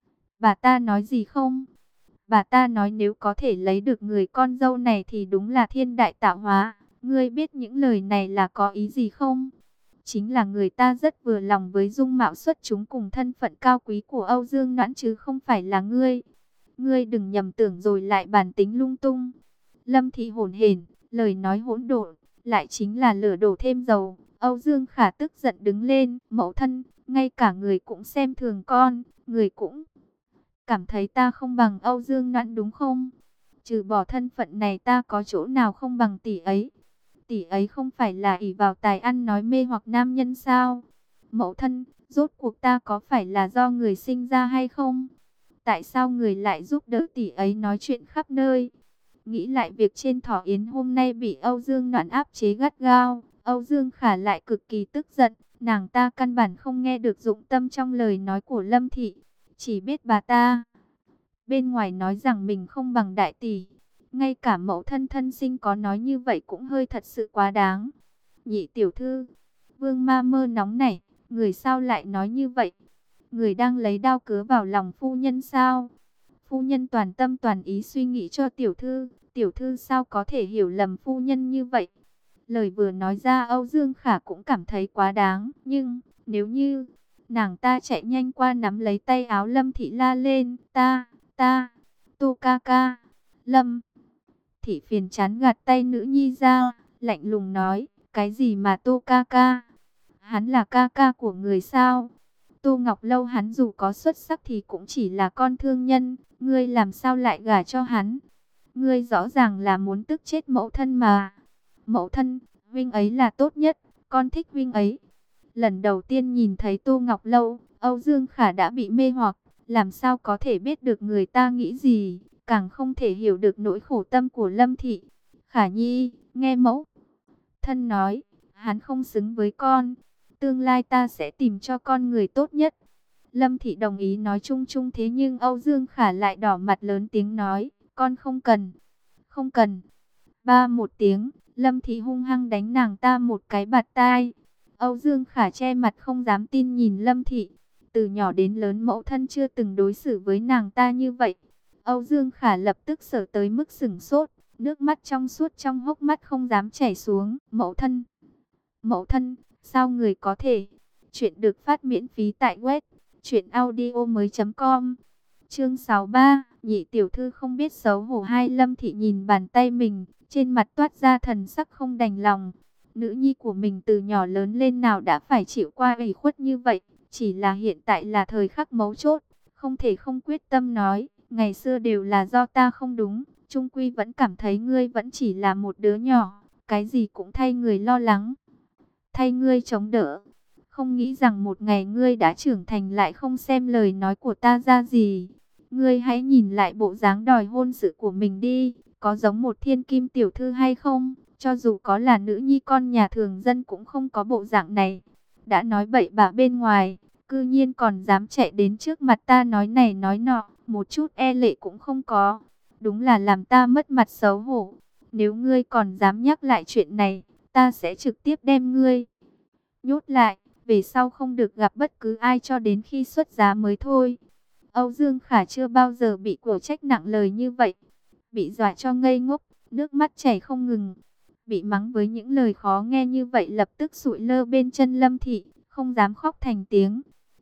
bà ta nói gì không? Bà ta nói nếu có thể lấy được người con dâu này thì đúng là thiên đại tạo hóa. Ngươi biết những lời này là có ý gì không? Chính là người ta rất vừa lòng với dung mạo xuất chúng cùng thân phận cao quý của Âu Dương Noãn chứ không phải là ngươi. Ngươi đừng nhầm tưởng rồi lại bản tính lung tung. Lâm Thị hổn hển, lời nói hỗn độn, lại chính là lửa đổ thêm dầu. Âu Dương Khả tức giận đứng lên, mẫu thân, ngay cả người cũng xem thường con, người cũng cảm thấy ta không bằng Âu Dương Noãn đúng không? Trừ bỏ thân phận này ta có chỗ nào không bằng tỷ ấy? Tỷ ấy không phải là ỷ vào tài ăn nói mê hoặc nam nhân sao? Mẫu thân, rốt cuộc ta có phải là do người sinh ra hay không? Tại sao người lại giúp đỡ tỷ ấy nói chuyện khắp nơi? Nghĩ lại việc trên thỏ yến hôm nay bị Âu Dương Noãn áp chế gắt gao, Âu Dương Khả lại cực kỳ tức giận. Nàng ta căn bản không nghe được dụng tâm trong lời nói của Lâm Thị, chỉ biết bà ta bên ngoài nói rằng mình không bằng đại tỷ. Ngay cả mẫu thân thân sinh có nói như vậy cũng hơi thật sự quá đáng. Nhị tiểu thư, Vương Ma Mơ nóng nảy, người sao lại nói như vậy? Người đang lấy đao cứa vào lòng phu nhân sao? Phu nhân toàn tâm toàn ý suy nghĩ cho tiểu thư, tiểu thư sao có thể hiểu lầm phu nhân như vậy? Lời vừa nói ra Âu Dương Khả cũng cảm thấy quá đáng, nhưng nếu như nàng ta chạy nhanh qua nắm lấy tay áo Lâm Thị la lên, ta, ta, Tô ca ca. Lâm Thị phiền chán gạt tay nữ nhi ra, lạnh lùng nói, cái gì mà Tô ca ca? Hắn là ca ca của người sao? Tô Ngọc Lâu hắn dù có xuất sắc thì cũng chỉ là con thương nhân, ngươi làm sao lại gả cho hắn? Ngươi rõ ràng là muốn tức chết mẫu thân mà. Mẫu thân, huynh ấy là tốt nhất, con thích huynh ấy. Lần đầu tiên nhìn thấy Tô Ngọc Lâu, Âu Dương Khả đã bị mê hoặc, làm sao có thể biết được người ta nghĩ gì, càng không thể hiểu được nỗi khổ tâm của Lâm Thị. Khả Nhi, nghe mẫu thân nói, hắn không xứng với con, tương lai ta sẽ tìm cho con người tốt nhất. Lâm Thị đồng ý nói chung chung, thế nhưng Âu Dương Khả lại đỏ mặt lớn tiếng nói, con không cần, không cần. Ba một tiếng, Lâm Thị hung hăng đánh nàng ta một cái bạt tai. Âu Dương Khả che mặt không dám tin nhìn Lâm Thị. Từ nhỏ đến lớn mẫu thân chưa từng đối xử với nàng ta như vậy. Âu Dương Khả lập tức sợ tới mức sửng sốt, nước mắt trong suốt trong hốc mắt không dám chảy xuống. Mẫu thân, mẫu thân, sao người có thể? Chuyện được phát miễn phí tại web truyện audio mới chấm com. Chương sáu mươi ba, nhị tiểu thư không biết xấu hổ. Hai Lâm Thị nhìn bàn tay mình, trên mặt toát ra thần sắc không đành lòng. Nữ nhi của mình từ nhỏ lớn lên nào đã phải chịu qua ủy khuất như vậy, chỉ là hiện tại là thời khắc mấu chốt, không thể không quyết tâm nói, ngày xưa đều là do ta không đúng, chung quy vẫn cảm thấy ngươi vẫn chỉ là một đứa nhỏ, cái gì cũng thay người lo lắng, thay ngươi chống đỡ. Không nghĩ rằng một ngày ngươi đã trưởng thành lại không xem lời nói của ta ra gì. Ngươi hãy nhìn lại bộ dáng đòi hôn sự của mình đi, có giống một thiên kim tiểu thư hay không? Cho dù có là nữ nhi con nhà thường dân cũng không có bộ dạng này. Đã nói bậy bạ bên ngoài, cư nhiên còn dám chạy đến trước mặt ta nói này nói nọ, một chút e lệ cũng không có. Đúng là làm ta mất mặt xấu hổ. Nếu ngươi còn dám nhắc lại chuyện này, ta sẽ trực tiếp đem ngươi nhốt lại, về sau không được gặp bất cứ ai cho đến khi xuất giá mới thôi. Âu Dương Khả chưa bao giờ bị cổ trách nặng lời như vậy, bị dọa cho ngây ngốc, nước mắt chảy không ngừng. Bị mắng với những lời khó nghe như vậy lập tức sụi lơ bên chân Lâm Thị, không dám khóc thành tiếng.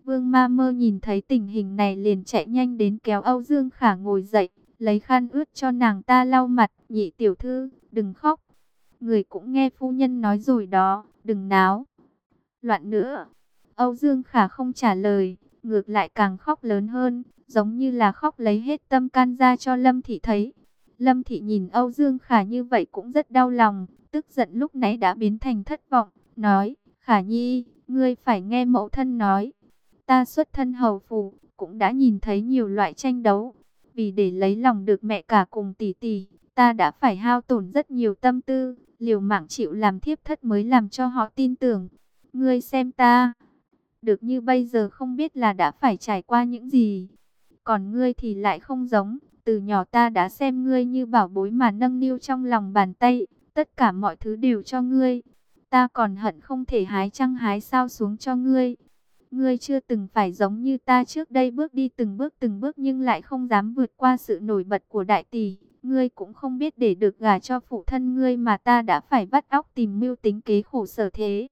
Vương Ma Mơ nhìn thấy tình hình này liền chạy nhanh đến kéo Âu Dương Khả ngồi dậy, lấy khăn ướt cho nàng ta lau mặt. Nhị tiểu thư, đừng khóc. Người cũng nghe phu nhân nói rồi đó, đừng náo loạn nữa. Âu Dương Khả không trả lời, ngược lại càng khóc lớn hơn, giống như là khóc lấy hết tâm can ra cho Lâm Thị thấy. Lâm Thị nhìn Âu Dương Khả như vậy cũng rất đau lòng, tức giận lúc nãy đã biến thành thất vọng, nói, Khả Nhi, ngươi phải nghe mẫu thân nói. Ta xuất thân hầu phủ, cũng đã nhìn thấy nhiều loại tranh đấu. Vì để lấy lòng được mẹ cả cùng tỷ tỷ, ta đã phải hao tổn rất nhiều tâm tư, liều mạng chịu làm thiếp thất mới làm cho họ tin tưởng. Ngươi xem ta, được như bây giờ không biết là đã phải trải qua những gì. Còn ngươi thì lại không giống, từ nhỏ ta đã xem ngươi như bảo bối mà nâng niu trong lòng bàn tay, tất cả mọi thứ đều cho ngươi. Ta còn hận không thể hái trăng hái sao xuống cho ngươi. Ngươi chưa từng phải giống như ta trước đây bước đi từng bước từng bước nhưng lại không dám vượt qua sự nổi bật của đại tỷ. Ngươi cũng không biết để được gả cho phụ thân ngươi mà ta đã phải vắt óc tìm mưu tính kế khổ sở thế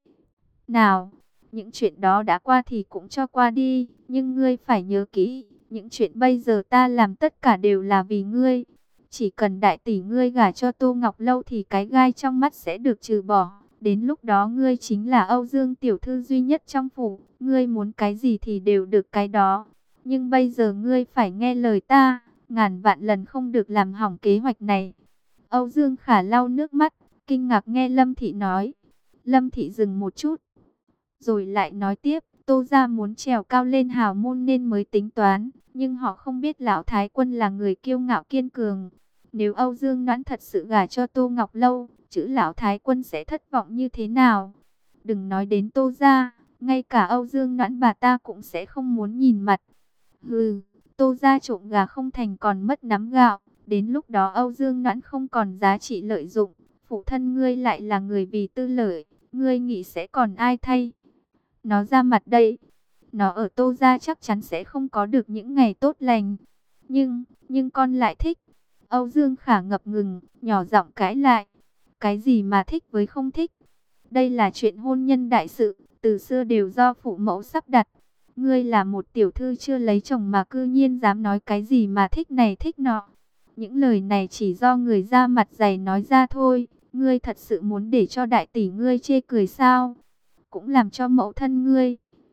nào. Những chuyện đó đã qua thì cũng cho qua đi, nhưng ngươi phải nhớ kỹ, những chuyện bây giờ ta làm tất cả đều là vì ngươi. Chỉ cần đại tỷ ngươi gả cho Tô Ngọc Lâu thì cái gai trong mắt sẽ được trừ bỏ. Đến lúc đó ngươi chính là Âu Dương tiểu thư duy nhất trong phủ, ngươi muốn cái gì thì đều được cái đó. Nhưng bây giờ ngươi phải nghe lời ta, ngàn vạn lần không được làm hỏng kế hoạch này. Âu Dương Khả lau nước mắt, kinh ngạc nghe Lâm Thị nói. Lâm Thị dừng một chút, rồi lại nói tiếp, Tô gia muốn trèo cao lên hào môn nên mới tính toán, nhưng họ không biết lão thái quân là người kiêu ngạo kiên cường. Nếu Âu Dương Noãn thật sự gả cho Tô Ngọc Lâu, chữ lão thái quân sẽ thất vọng như thế nào? Đừng nói đến Tô gia, ngay cả Âu Dương Noãn bà ta cũng sẽ không muốn nhìn mặt. Hừ, Tô gia trộm gà không thành còn mất nắm gạo, đến lúc đó Âu Dương Noãn không còn giá trị lợi dụng, phụ thân ngươi lại là người vì tư lợi, ngươi nghĩ sẽ còn ai thay nó ra mặt đây? Nó ở Tô gia chắc chắn sẽ không có được những ngày tốt lành. Nhưng, nhưng con lại thích. Âu Dương Khả ngập ngừng, nhỏ giọng cãi lại. Cái gì mà thích với không thích? Đây là chuyện hôn nhân đại sự, từ xưa đều do phụ mẫu sắp đặt. Ngươi là một tiểu thư chưa lấy chồng mà cư nhiên dám nói cái gì mà thích này thích nọ. Những lời này chỉ do người da mặt dày nói ra thôi. Ngươi thật sự muốn để cho đại tỷ ngươi chê cười sao? Cũng làm cho mẫu thân ngươi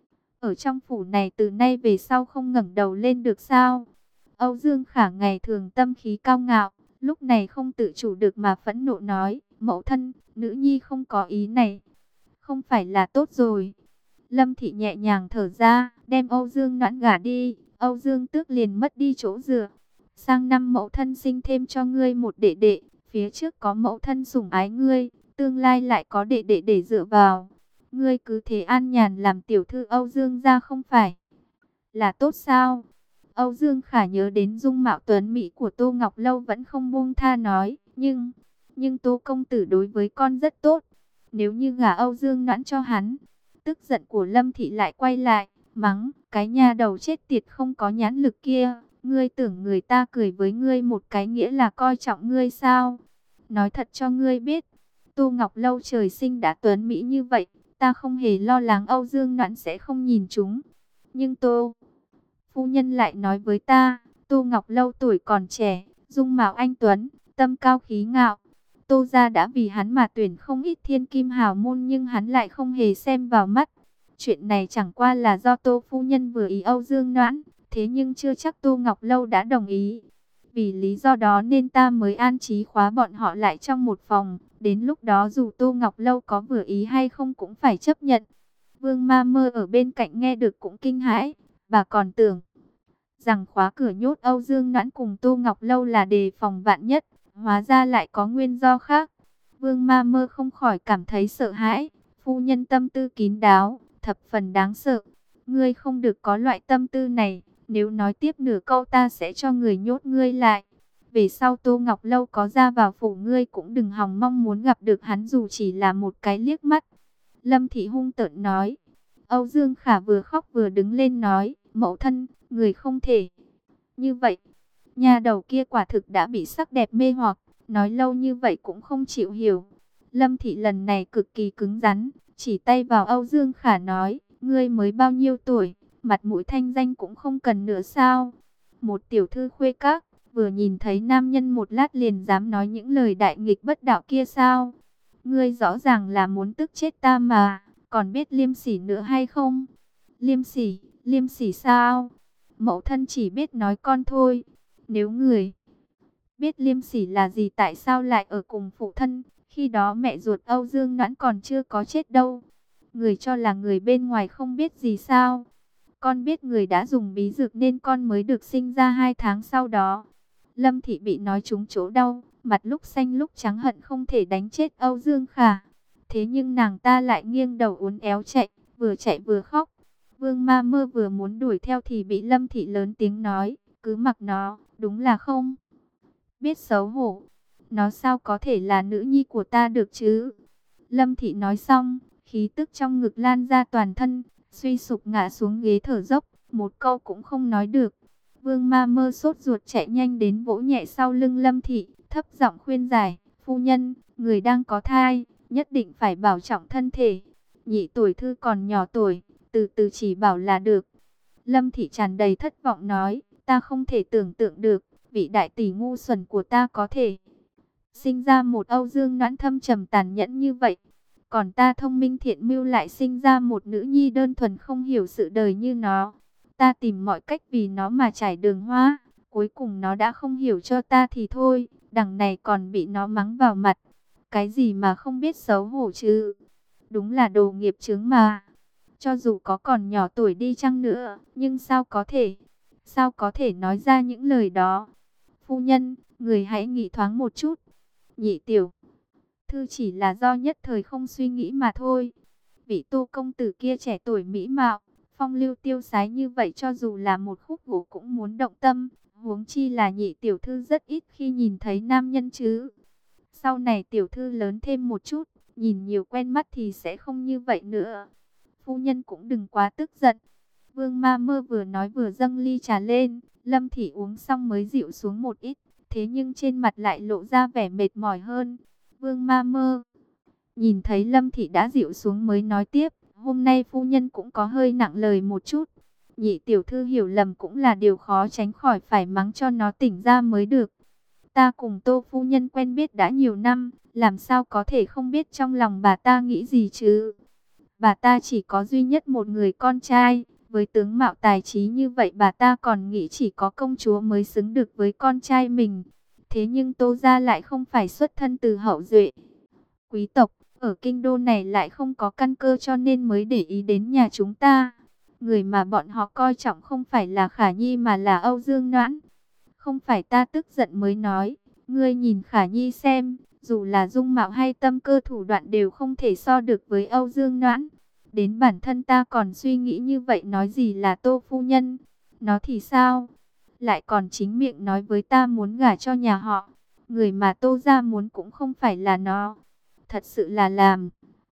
ở trong phủ này từ nay về sau không ngẩng đầu lên được sao? Âu Dương Khả ngày thường tâm khí cao ngạo, lúc này không tự chủ được mà phẫn nộ nói, mẫu thân, nữ nhi không có ý này, không phải là tốt rồi. Lâm Thị nhẹ nhàng thở ra, đem Âu Dương Noãn gả đi, Âu Dương Tước liền mất đi chỗ dựa. Sang năm mẫu thân sinh thêm cho ngươi một đệ đệ, phía trước có mẫu thân sủng ái ngươi, tương lai lại có đệ đệ để dựa vào. Ngươi cứ thế an nhàn làm tiểu thư Âu Dương gia không phải là tốt sao? Âu Dương Khả nhớ đến dung mạo tuấn mỹ của Tô Ngọc Lâu vẫn không buông tha nói, nhưng, nhưng Tô công tử đối với con rất tốt. Nếu như gả Âu Dương Noãn cho hắn, tức giận của Lâm Thị lại quay lại, mắng, cái nhà đầu chết tiệt không có nhãn lực kia, ngươi tưởng người ta cười với ngươi một cái nghĩa là coi trọng ngươi sao? Nói thật cho ngươi biết, Tô Ngọc Lâu trời sinh đã tuấn mỹ như vậy, ta không hề lo lắng Âu Dương Noãn sẽ không nhìn chúng. Nhưng Tô phu nhân lại nói với ta, Tô Ngọc Lâu tuổi còn trẻ, dung mạo anh tuấn, tâm cao khí ngạo. Tô gia đã vì hắn mà tuyển không ít thiên kim hào môn nhưng hắn lại không hề xem vào mắt. Chuyện này chẳng qua là do Tô phu nhân vừa ý Âu Dương Noãn, thế nhưng chưa chắc Tô Ngọc Lâu đã đồng ý. Vì lý do đó nên ta mới an trí khóa bọn họ lại trong một phòng. Đến lúc đó dù Tô Ngọc Lâu có vừa ý hay không cũng phải chấp nhận. Vương Ma Mơ ở bên cạnh nghe được cũng kinh hãi. Bà còn tưởng rằng khóa cửa nhốt Âu Dương Noãn cùng Tô Ngọc Lâu là đề phòng vạn nhất. Hóa ra lại có nguyên do khác. Vương Ma Mơ không khỏi cảm thấy sợ hãi. Phu nhân tâm tư kín đáo, thập phần đáng sợ. Ngươi không được có loại tâm tư này. Nếu nói tiếp nửa câu ta sẽ cho người nhốt ngươi lại. Về sau Tô Ngọc Lâu có ra vào phủ ngươi cũng đừng hòng mong muốn gặp được hắn dù chỉ là một cái liếc mắt. Lâm Thị hung tợn nói. Âu Dương Khả vừa khóc vừa đứng lên nói, mẫu thân, người không thể như vậy. Nhà đầu kia quả thực đã bị sắc đẹp mê hoặc, nói lâu như vậy cũng không chịu hiểu. Lâm Thị lần này cực kỳ cứng rắn, chỉ tay vào Âu Dương Khả nói, ngươi mới bao nhiêu tuổi, mặt mũi thanh danh cũng không cần nữa sao? Một tiểu thư khuê các, vừa nhìn thấy nam nhân một lát liền dám nói những lời đại nghịch bất đạo kia sao? Ngươi rõ ràng là muốn tức chết ta mà, còn biết liêm sỉ nữa hay không? Liêm sỉ, liêm sỉ sao? Mẫu thân chỉ biết nói con thôi. Nếu người biết liêm sỉ là gì, tại sao lại ở cùng phụ thân? Khi đó mẹ ruột Âu Dương Noãn còn chưa có chết đâu. Người cho là người bên ngoài không biết gì sao? Con biết người đã dùng bí dược nên con mới được sinh ra hai tháng sau đó. Lâm Thị bị nói trúng chỗ đau, mặt lúc xanh lúc trắng, hận không thể đánh chết Âu Dương Khả. Thế nhưng nàng ta lại nghiêng đầu uốn éo chạy, vừa chạy vừa khóc. Vương Ma Mơ vừa muốn đuổi theo thì bị Lâm Thị lớn tiếng nói, cứ mặc nó, đúng là không biết xấu hổ. Nó sao có thể là nữ nhi của ta được chứ? Lâm Thị nói xong, khí tức trong ngực lan ra toàn thân, suy sụp ngã xuống ghế thở dốc, một câu cũng không nói được. Vương Ma Mơ sốt ruột chạy nhanh đến vỗ nhẹ sau lưng Lâm Thị, thấp giọng khuyên giải, phu nhân, người đang có thai, nhất định phải bảo trọng thân thể. Nhị tuổi thư còn nhỏ tuổi, từ từ chỉ bảo là được. Lâm Thị tràn đầy thất vọng nói, ta không thể tưởng tượng được, vị đại tỷ ngu xuẩn của ta có thể sinh ra một Âu Dương Noãn thâm trầm tàn nhẫn như vậy. Còn ta thông minh thiện mưu lại sinh ra một nữ nhi đơn thuần không hiểu sự đời như nó. Ta tìm mọi cách vì nó mà trải đường hoa. Cuối cùng nó đã không hiểu cho ta thì thôi. Đằng này còn bị nó mắng vào mặt. Cái gì mà không biết xấu hổ chứ? Đúng là đồ nghiệp chướng mà. Cho dù có còn nhỏ tuổi đi chăng nữa. Nhưng sao có thể? Sao có thể nói ra những lời đó? Phu nhân, người hãy nghĩ thoáng một chút. Nhị tiểu thư chỉ là do nhất thời không suy nghĩ mà thôi. Vị Tô công tử kia trẻ tuổi mỹ mạo, phong lưu tiêu sái như vậy, cho dù là một khúc gỗ cũng muốn động tâm. Huống chi là nhị tiểu thư rất ít khi nhìn thấy nam nhân chứ. Sau này tiểu thư lớn thêm một chút, nhìn nhiều quen mắt thì sẽ không như vậy nữa. Phu nhân cũng đừng quá tức giận. Vương Ma Mơ vừa nói vừa dâng ly trà lên. Lâm Thị uống xong mới dịu xuống một ít. Thế nhưng trên mặt lại lộ ra vẻ mệt mỏi hơn. Vương Ma Mơ nhìn thấy Lâm Thị đã dịu xuống mới nói tiếp, hôm nay phu nhân cũng có hơi nặng lời một chút. Nhị tiểu thư hiểu lầm cũng là điều khó tránh khỏi, phải mắng cho nó tỉnh ra mới được. Ta cùng Tô phu nhân quen biết đã nhiều năm, làm sao có thể không biết trong lòng bà ta nghĩ gì chứ? Bà ta chỉ có duy nhất một người con trai, với tướng mạo tài trí như vậy bà ta còn nghĩ chỉ có công chúa mới xứng được với con trai mình. Thế nhưng Tô gia lại không phải xuất thân từ hậu duệ quý tộc, ở kinh đô này lại không có căn cơ, cho nên mới để ý đến nhà chúng ta. Người mà bọn họ coi trọng không phải là Khả Nhi mà là Âu Dương Noãn. Không phải ta tức giận mới nói, ngươi nhìn Khả Nhi xem, dù là dung mạo hay tâm cơ thủ đoạn đều không thể so được với Âu Dương Noãn. Đến bản thân ta còn suy nghĩ như vậy, nói gì là Tô phu nhân. Nó thì sao? Lại còn chính miệng nói với ta muốn gả cho nhà họ. Người mà Tô gia muốn cũng không phải là nó. Thật sự là làm